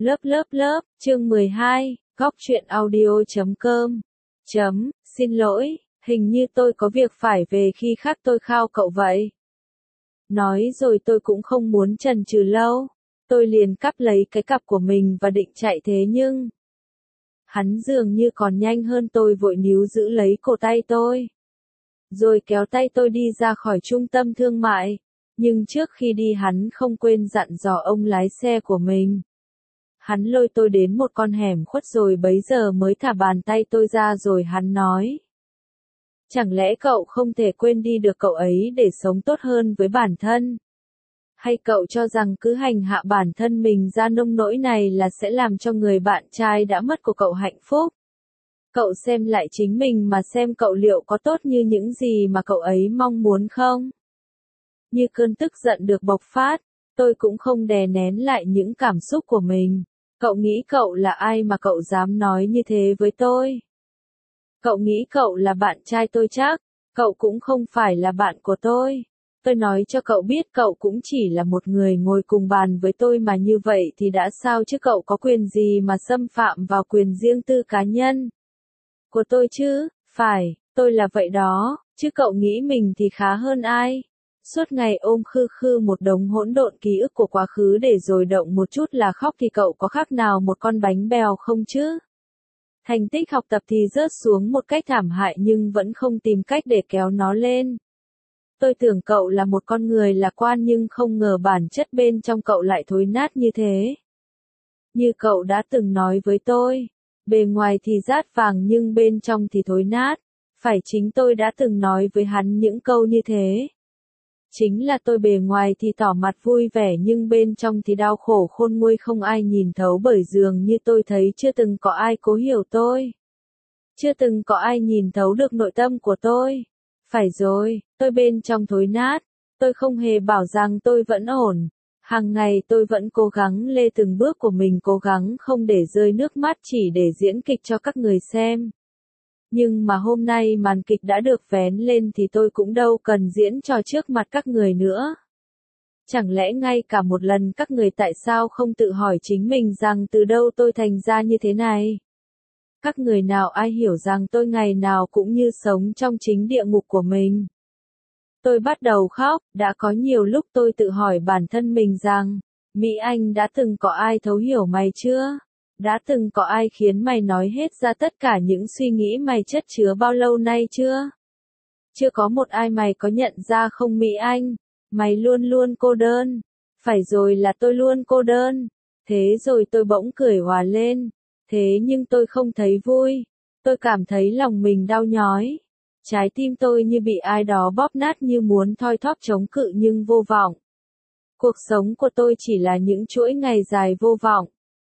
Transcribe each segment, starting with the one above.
Lớp, chương 12, góc truyện audio.com. Xin lỗi, hình như tôi có việc phải về khi khác tôi khao cậu vậy. Nói rồi tôi cũng không muốn chần chừ lâu. Tôi liền cắp lấy cái cặp của mình và định chạy thế nhưng hắn dường như còn nhanh hơn tôi, vội níu giữ lấy cổ tay tôi. Rồi kéo tay tôi đi ra khỏi trung tâm thương mại. Nhưng trước khi đi hắn không quên dặn dò ông lái xe của mình. Hắn lôi tôi đến một con hẻm khuất rồi bấy giờ mới thả bàn tay tôi ra, rồi hắn nói. Chẳng lẽ cậu không thể quên đi được cậu ấy để sống tốt hơn với bản thân? Hay cậu cho rằng cứ hành hạ bản thân mình ra nông nỗi này là sẽ làm cho người bạn trai đã mất của cậu hạnh phúc? Cậu xem lại chính mình mà xem cậu liệu có tốt như những gì mà cậu ấy mong muốn không? Như cơn tức giận được bộc phát, tôi cũng không đè nén lại những cảm xúc của mình. Cậu nghĩ cậu là ai mà cậu dám nói như thế với tôi? Cậu nghĩ cậu là bạn trai tôi chắc? Cậu cũng không phải là bạn của tôi. Tôi nói cho cậu biết cậu cũng chỉ là một người ngồi cùng bàn với tôi mà, như vậy thì đã sao chứ, cậu có quyền gì mà xâm phạm vào quyền riêng tư cá nhân của tôi chứ? Phải, tôi là vậy đó, chứ cậu nghĩ mình thì khá hơn ai? Suốt ngày ôm khư một đống hỗn độn ký ức của quá khứ để rồi động một chút là khóc thì cậu có khác nào một con bánh bèo không chứ? Thành tích học tập thì rớt xuống một cách thảm hại nhưng vẫn không tìm cách để kéo nó lên. Tôi tưởng cậu là một con người lạc quan nhưng không ngờ bản chất bên trong cậu lại thối nát như thế. Như cậu đã từng nói với tôi, bề ngoài thì rát vàng nhưng bên trong thì thối nát. Phải, chính tôi đã từng nói với hắn những câu như thế. Chính là tôi bề ngoài thì tỏ mặt vui vẻ nhưng bên trong thì đau khổ khôn nguôi, không ai nhìn thấu, bởi dường như tôi thấy chưa từng có ai cố hiểu tôi. Chưa từng có ai nhìn thấu được nội tâm của tôi. Phải rồi, tôi bên trong thối nát. Tôi không hề bảo rằng tôi vẫn ổn. Hàng ngày tôi vẫn cố gắng lê từng bước của mình, cố gắng không để rơi nước mắt chỉ để diễn kịch cho các người xem. Nhưng mà hôm nay màn kịch đã được vén lên thì tôi cũng đâu cần diễn trò trước mặt các người nữa. Chẳng lẽ ngay cả một lần các người tại sao không tự hỏi chính mình rằng từ đâu tôi thành ra như thế này? Các người nào ai hiểu rằng tôi ngày nào cũng như sống trong chính địa ngục của mình? Tôi bắt đầu khóc, đã có nhiều lúc tôi tự hỏi bản thân mình rằng, Mỹ Anh, đã từng có ai thấu hiểu mày chưa? Đã từng có ai khiến mày nói hết ra tất cả những suy nghĩ mày chất chứa bao lâu nay chưa? Chưa có một ai, mày có nhận ra không Mỹ Anh? Mày luôn luôn cô đơn. Phải rồi, là tôi luôn cô đơn. Thế rồi tôi bỗng cười hòa lên. Thế nhưng tôi không thấy vui. Tôi cảm thấy lòng mình đau nhói. Trái tim tôi như bị ai đó bóp nát, như muốn thoi thóp chống cự nhưng vô vọng. Cuộc sống của tôi chỉ là những chuỗi ngày dài vô vọng.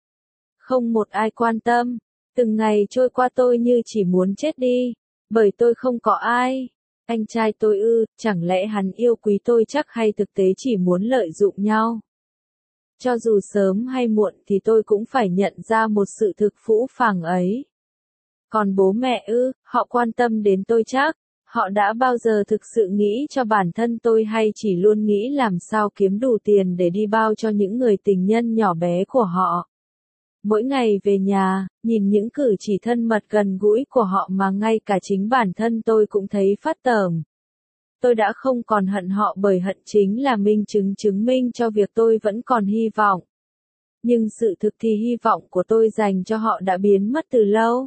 Không một ai quan tâm. Từng ngày trôi qua tôi như chỉ muốn chết đi. Bởi tôi không có ai. Anh trai tôi ư, chẳng lẽ hắn yêu quý tôi chắc, hay thực tế chỉ muốn lợi dụng nhau? Cho dù sớm hay muộn thì tôi cũng phải nhận ra một sự thực phũ phàng ấy. Còn bố mẹ ư, họ quan tâm đến tôi chắc? Họ đã bao giờ thực sự nghĩ cho bản thân tôi, hay chỉ luôn nghĩ làm sao kiếm đủ tiền để đi bao cho những người tình nhân nhỏ bé của họ? Mỗi ngày về nhà, nhìn những cử chỉ thân mật gần gũi của họ mà ngay cả chính bản thân tôi cũng thấy phát tởm. Tôi đã không còn hận họ, bởi hận chính là minh chứng chứng minh cho việc tôi vẫn còn hy vọng. Nhưng sự thực thì hy vọng của tôi dành cho họ đã biến mất từ lâu.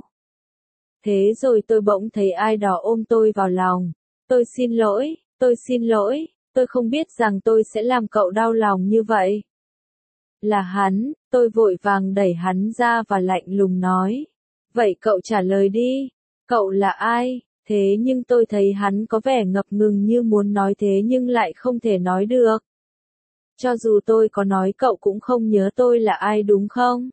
Thế rồi tôi bỗng thấy ai đó ôm tôi vào lòng. Tôi xin lỗi, tôi không biết rằng tôi sẽ làm cậu đau lòng như vậy. Là hắn, tôi vội vàng đẩy hắn ra và lạnh lùng nói. Vậy cậu trả lời đi, cậu là ai? Thế nhưng tôi thấy hắn có vẻ ngập ngừng như muốn nói thế nhưng lại không thể nói được. Cho dù tôi có nói cậu cũng không nhớ tôi là ai đúng không?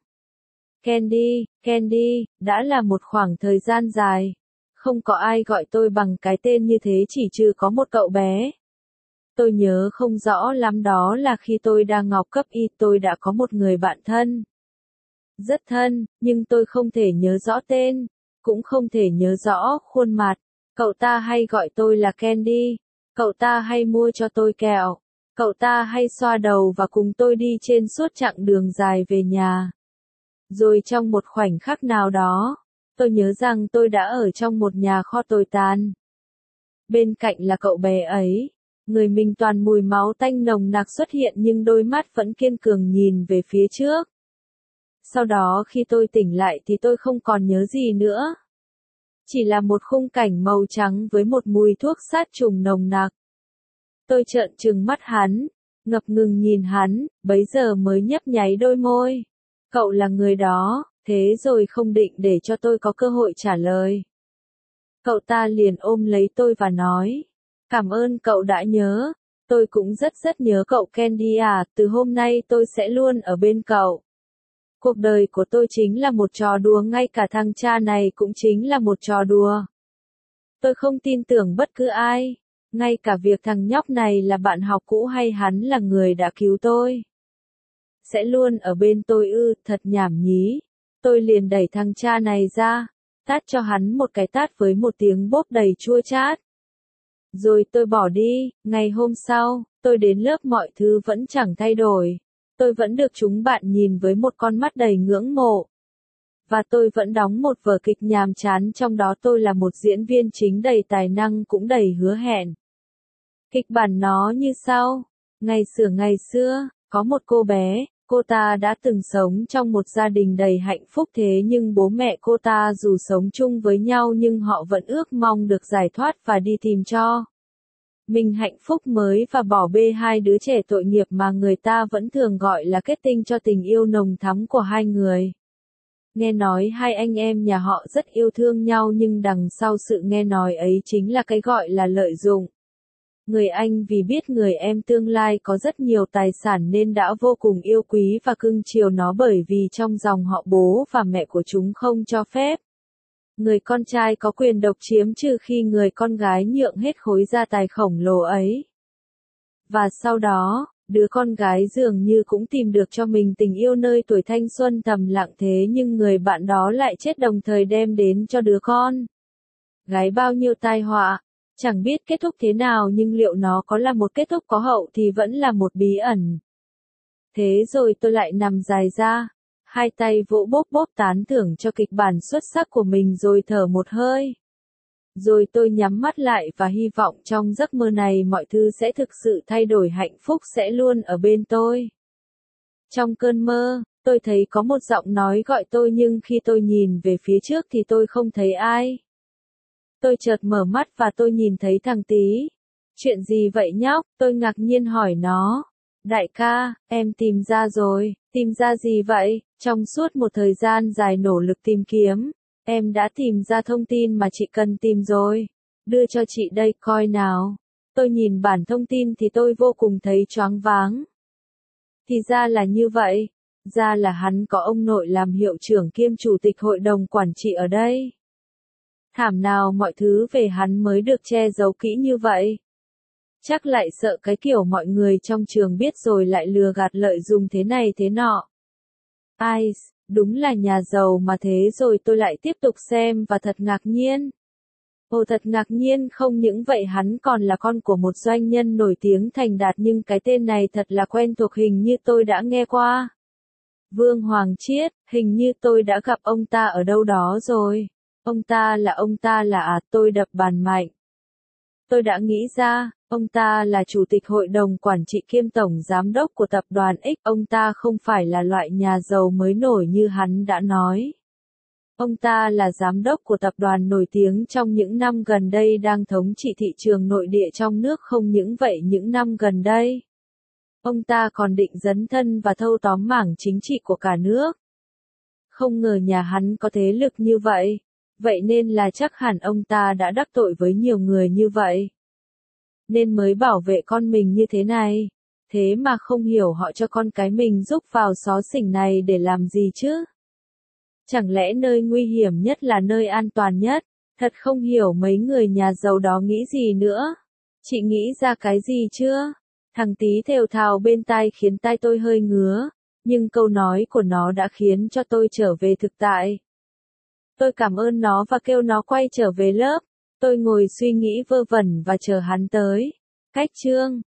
Candy, đã là một khoảng thời gian dài. Không có ai gọi tôi bằng cái tên như thế chỉ trừ có một cậu bé. Tôi nhớ không rõ lắm, đó là khi tôi đang học cấp y, tôi đã có một người bạn thân. Rất thân, nhưng tôi không thể nhớ rõ tên, cũng không thể nhớ rõ khuôn mặt. Cậu ta hay gọi tôi là Candy. Cậu ta hay mua cho tôi kẹo. Cậu ta hay xoa đầu và cùng tôi đi trên suốt chặng đường dài về nhà. Rồi trong một khoảnh khắc nào đó, tôi nhớ rằng tôi đã ở trong một nhà kho tồi tàn. Bên cạnh là cậu bé ấy, người mình toàn mùi máu tanh nồng nặc xuất hiện nhưng đôi mắt vẫn kiên cường nhìn về phía trước. Sau đó khi tôi tỉnh lại thì tôi không còn nhớ gì nữa. Chỉ là một khung cảnh màu trắng với một mùi thuốc sát trùng nồng nặc. Tôi trợn trừng mắt hắn, ngập ngừng nhìn hắn, bấy giờ mới nhấp nháy đôi môi. Cậu là người đó, thế rồi không định để cho tôi có cơ hội trả lời. Cậu ta liền ôm lấy tôi và nói, cảm ơn cậu đã nhớ, tôi cũng rất nhớ cậu Candy à, từ hôm nay tôi sẽ luôn ở bên cậu. Cuộc đời của tôi chính là một trò đùa, ngay cả thằng cha này cũng chính là một trò đùa. Tôi không tin tưởng bất cứ ai, ngay cả việc thằng nhóc này là bạn học cũ hay hắn là người đã cứu tôi. Sẽ luôn ở bên tôi ư, thật nhảm nhí. Tôi liền đẩy thằng cha này ra, tát cho hắn một cái tát với một tiếng bốp đầy chua chát. Rồi tôi bỏ đi, ngày hôm sau, tôi đến lớp mọi thứ vẫn chẳng thay đổi. Tôi vẫn được chúng bạn nhìn với một con mắt đầy ngưỡng mộ. Và tôi vẫn đóng một vở kịch nhàm chán, trong đó tôi là một diễn viên chính đầy tài năng cũng đầy hứa hẹn. Kịch bản nó như sau. Ngày xưa, có một cô bé, cô ta đã từng sống trong một gia đình đầy hạnh phúc, thế nhưng bố mẹ cô ta dù sống chung với nhau nhưng họ vẫn ước mong được giải thoát và đi tìm cho mình hạnh phúc mới và bỏ bê hai đứa trẻ tội nghiệp mà người ta vẫn thường gọi là kết tinh cho tình yêu nồng thắm của hai người. Nghe nói hai anh em nhà họ rất yêu thương nhau nhưng đằng sau sự nghe nói ấy chính là cái gọi là lợi dụng. Người anh vì biết người em tương lai có rất nhiều tài sản nên đã vô cùng yêu quý và cưng chiều nó, bởi vì trong dòng họ bố và mẹ của chúng không cho phép người con trai có quyền độc chiếm trừ khi người con gái nhượng hết khối gia tài khổng lồ ấy. Và sau đó, đứa con gái dường như cũng tìm được cho mình tình yêu nơi tuổi thanh xuân thầm lặng, thế nhưng người bạn đó lại chết đồng thời đem đến cho đứa con gái bao nhiêu tai họa. Chẳng biết kết thúc thế nào nhưng liệu nó có là một kết thúc có hậu thì vẫn là một bí ẩn. Thế rồi tôi lại nằm dài ra, hai tay vỗ bốp tán thưởng cho kịch bản xuất sắc của mình rồi thở một hơi. Rồi tôi nhắm mắt lại và hy vọng trong giấc mơ này mọi thứ sẽ thực sự thay đổi, hạnh phúc sẽ luôn ở bên tôi. Trong cơn mơ, tôi thấy có một giọng nói gọi tôi nhưng khi tôi nhìn về phía trước thì tôi không thấy ai. Tôi chợt mở mắt và tôi nhìn thấy thằng Tí. Chuyện gì vậy nhóc? Tôi ngạc nhiên hỏi nó. Đại ca, em tìm ra rồi. Tìm ra gì vậy? Trong suốt một thời gian dài nỗ lực tìm kiếm, em đã tìm ra thông tin mà chị cần tìm rồi. Đưa cho chị đây coi nào. Tôi nhìn bản thông tin thì tôi vô cùng thấy choáng váng. Thì ra là như vậy. Ra là hắn có ông nội làm hiệu trưởng kiêm chủ tịch hội đồng quản trị ở đây. Thảm nào mọi thứ về hắn mới được che giấu kỹ như vậy. Chắc lại sợ cái kiểu mọi người trong trường biết rồi lại lừa gạt lợi dụng thế này thế nọ. Ai, đúng là nhà giàu mà. Thế rồi tôi lại tiếp tục xem và thật ngạc nhiên. Ồ, thật ngạc nhiên, không những vậy hắn còn là con của một doanh nhân nổi tiếng thành đạt, nhưng cái tên này thật là quen thuộc, hình như tôi đã nghe qua. Vương Hoàng Triết, hình như tôi đã gặp ông ta ở đâu đó rồi. Ông ta là à, tôi đập bàn mạnh. Tôi đã nghĩ ra, ông ta là chủ tịch hội đồng quản trị kiêm tổng giám đốc của tập đoàn X, ông ta không phải là loại nhà giàu mới nổi như hắn đã nói. Ông ta là giám đốc của tập đoàn nổi tiếng trong những năm gần đây đang thống trị thị trường nội địa trong nước. Không những vậy, những năm gần đây, ông ta còn định dấn thân và thâu tóm mảng chính trị của cả nước. Không ngờ nhà hắn có thế lực như vậy. Vậy nên là chắc hẳn ông ta đã đắc tội với nhiều người như vậy, nên mới bảo vệ con mình như thế này. Thế mà không hiểu họ cho con cái mình giúp vào xó xỉnh này để làm gì chứ? Chẳng lẽ nơi nguy hiểm nhất là nơi an toàn nhất? Thật không hiểu mấy người nhà giàu đó nghĩ gì nữa. Chị nghĩ ra cái gì chưa? Thằng Tí thều thào bên tai khiến tai tôi hơi ngứa, nhưng câu nói của nó đã khiến cho tôi trở về thực tại. Tôi cảm ơn nó và kêu nó quay trở về lớp. Tôi ngồi suy nghĩ vơ vẩn và chờ hắn tới. Cách chương